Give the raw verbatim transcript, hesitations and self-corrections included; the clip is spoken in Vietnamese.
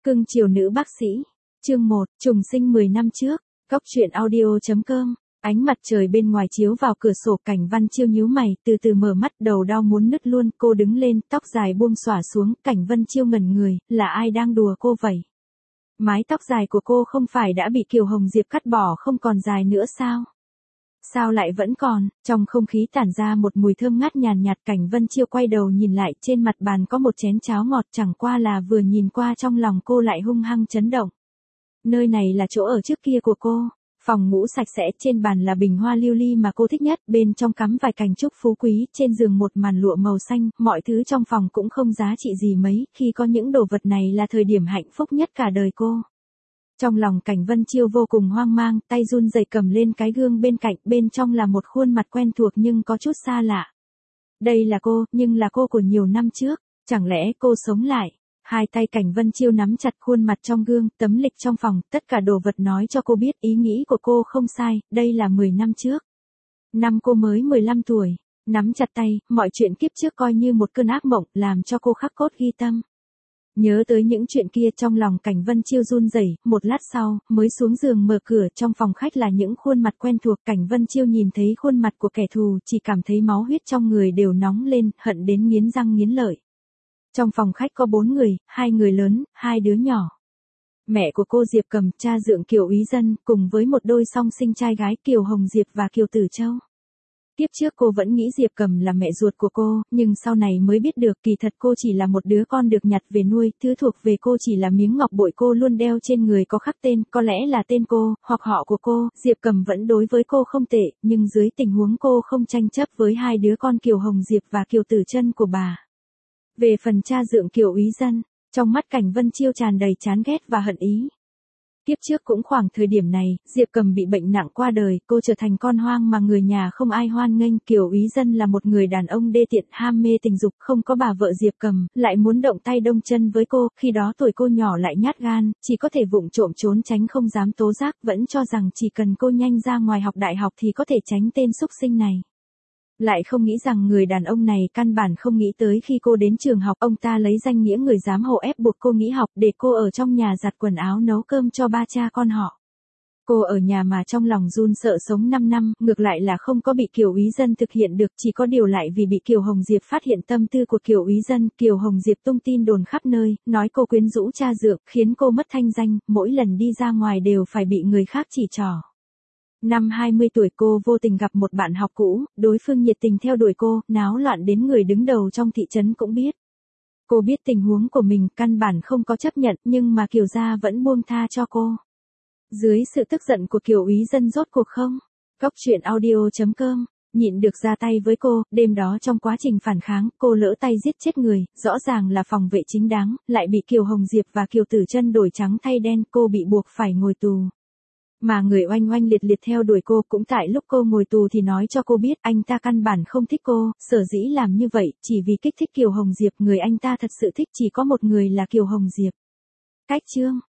Cưng chiều nữ bác sĩ. Chương một, trùng sinh mười năm trước. Góc truyện audio.com. Ánh mặt trời bên ngoài chiếu vào cửa sổ, Cảnh Văn Chiêu nhíu mày, từ từ mở mắt, đầu đau muốn nứt luôn, cô đứng lên, tóc dài buông xõa xuống, Cảnh Văn Chiêu ngẩn người, là ai đang đùa cô vậy? Mái tóc dài của cô không phải đã bị Kiều Hồng Diệp cắt bỏ không còn dài nữa sao? Sao lại vẫn còn? Trong không khí tản ra một mùi thơm ngát nhàn nhạt, Cảnh Văn Chiêu quay đầu nhìn lại, trên mặt bàn có một chén cháo ngọt, chẳng qua là vừa nhìn qua trong lòng cô lại hung hăng chấn động. Nơi này là chỗ ở trước kia của cô. Phòng ngủ sạch sẽ, trên bàn là bình hoa lưu ly mà cô thích nhất, bên trong cắm vài cành trúc phú quý, trên giường một màn lụa màu xanh, mọi thứ trong phòng cũng không giá trị gì mấy, khi có những đồ vật này là thời điểm hạnh phúc nhất cả đời cô. Trong lòng Cảnh Văn Chiêu vô cùng hoang mang, tay run rẩy cầm lên cái gương bên cạnh, bên trong là một khuôn mặt quen thuộc nhưng có chút xa lạ. Đây là cô, nhưng là cô của nhiều năm trước, chẳng lẽ cô sống lại? Hai tay Cảnh Văn Chiêu nắm chặt khuôn mặt trong gương, tấm lịch trong phòng, tất cả đồ vật nói cho cô biết ý nghĩ của cô không sai, đây là mười năm trước. Năm cô mới mười lăm tuổi, nắm chặt tay, mọi chuyện kiếp trước coi như một cơn ác mộng, làm cho cô khắc cốt ghi tâm. Nhớ tới những chuyện kia, trong lòng Cảnh Văn Chiêu run rẩy, một lát sau, mới xuống giường mở cửa, trong phòng khách là những khuôn mặt quen thuộc, Cảnh Văn Chiêu nhìn thấy khuôn mặt của kẻ thù, chỉ cảm thấy máu huyết trong người đều nóng lên, hận đến nghiến răng nghiến lợi. Trong phòng khách có bốn người, hai người lớn, hai đứa nhỏ. Mẹ của cô Diệp Cầm, cha dượng Kiều Úy Dân, cùng với một đôi song sinh trai gái Kiều Hồng Diệp và Kiều Tử Châu. Tiếp trước cô vẫn nghĩ Diệp Cầm là mẹ ruột của cô, nhưng sau này mới biết được kỳ thật cô chỉ là một đứa con được nhặt về nuôi, thứ thuộc về cô chỉ là miếng ngọc bội cô luôn đeo trên người có khắc tên, có lẽ là tên cô, hoặc họ của cô. Diệp Cầm vẫn đối với cô không tệ, nhưng dưới tình huống cô không tranh chấp với hai đứa con Kiều Hồng Diệp và Kiều Tử Chân của bà. Về phần cha dượng Kiều Úy Dân, trong mắt Cảnh Văn Chiêu tràn đầy chán ghét và hận ý. Tiếp trước cũng khoảng thời điểm này, Diệp Cầm bị bệnh nặng qua đời, cô trở thành con hoang mà người nhà không ai hoan nghênh. Kiều Úy Dân là một người đàn ông đê tiện, ham mê tình dục, không có bà vợ Diệp Cầm, lại muốn động tay động chân với cô, khi đó tuổi cô nhỏ lại nhát gan, chỉ có thể vụng trộm trốn tránh không dám tố giác, vẫn cho rằng chỉ cần cô nhanh ra ngoài học đại học thì có thể tránh tên xúc sinh này. Lại không nghĩ rằng người đàn ông này căn bản không nghĩ tới khi cô đến trường học, ông ta lấy danh nghĩa người giám hộ ép buộc cô nghỉ học để cô ở trong nhà giặt quần áo nấu cơm cho ba cha con họ. Cô ở nhà mà trong lòng run sợ sống năm năm, ngược lại là không có bị Kiều Úy Dân thực hiện được, chỉ có điều lại vì bị Kiều Hồng Diệp phát hiện tâm tư của Kiều Úy Dân, Kiều Hồng Diệp tung tin đồn khắp nơi, nói cô quyến rũ cha dượng, khiến cô mất thanh danh, mỗi lần đi ra ngoài đều phải bị người khác chỉ trỏ. Năm hai mươi tuổi cô vô tình gặp một bạn học cũ, đối phương nhiệt tình theo đuổi cô, náo loạn đến người đứng đầu trong thị trấn cũng biết. Cô biết tình huống của mình, căn bản không có chấp nhận, nhưng mà Kiều gia vẫn buông tha cho cô. Dưới sự tức giận của Kiều Úy Dân rốt cuộc không? Góc truyện audio.com, nhịn được ra tay với cô, đêm đó trong quá trình phản kháng, cô lỡ tay giết chết người, rõ ràng là phòng vệ chính đáng, lại bị Kiều Hồng Diệp và Kiều Tử Chân đổi trắng thay đen, cô bị buộc phải ngồi tù. Mà người oanh oanh liệt liệt theo đuổi cô cũng tại lúc cô ngồi tù thì nói cho cô biết anh ta căn bản không thích cô, sở dĩ làm như vậy chỉ vì kích thích Kiều Hồng Diệp, người anh ta thật sự thích chỉ có một người là Kiều Hồng Diệp. Cách chương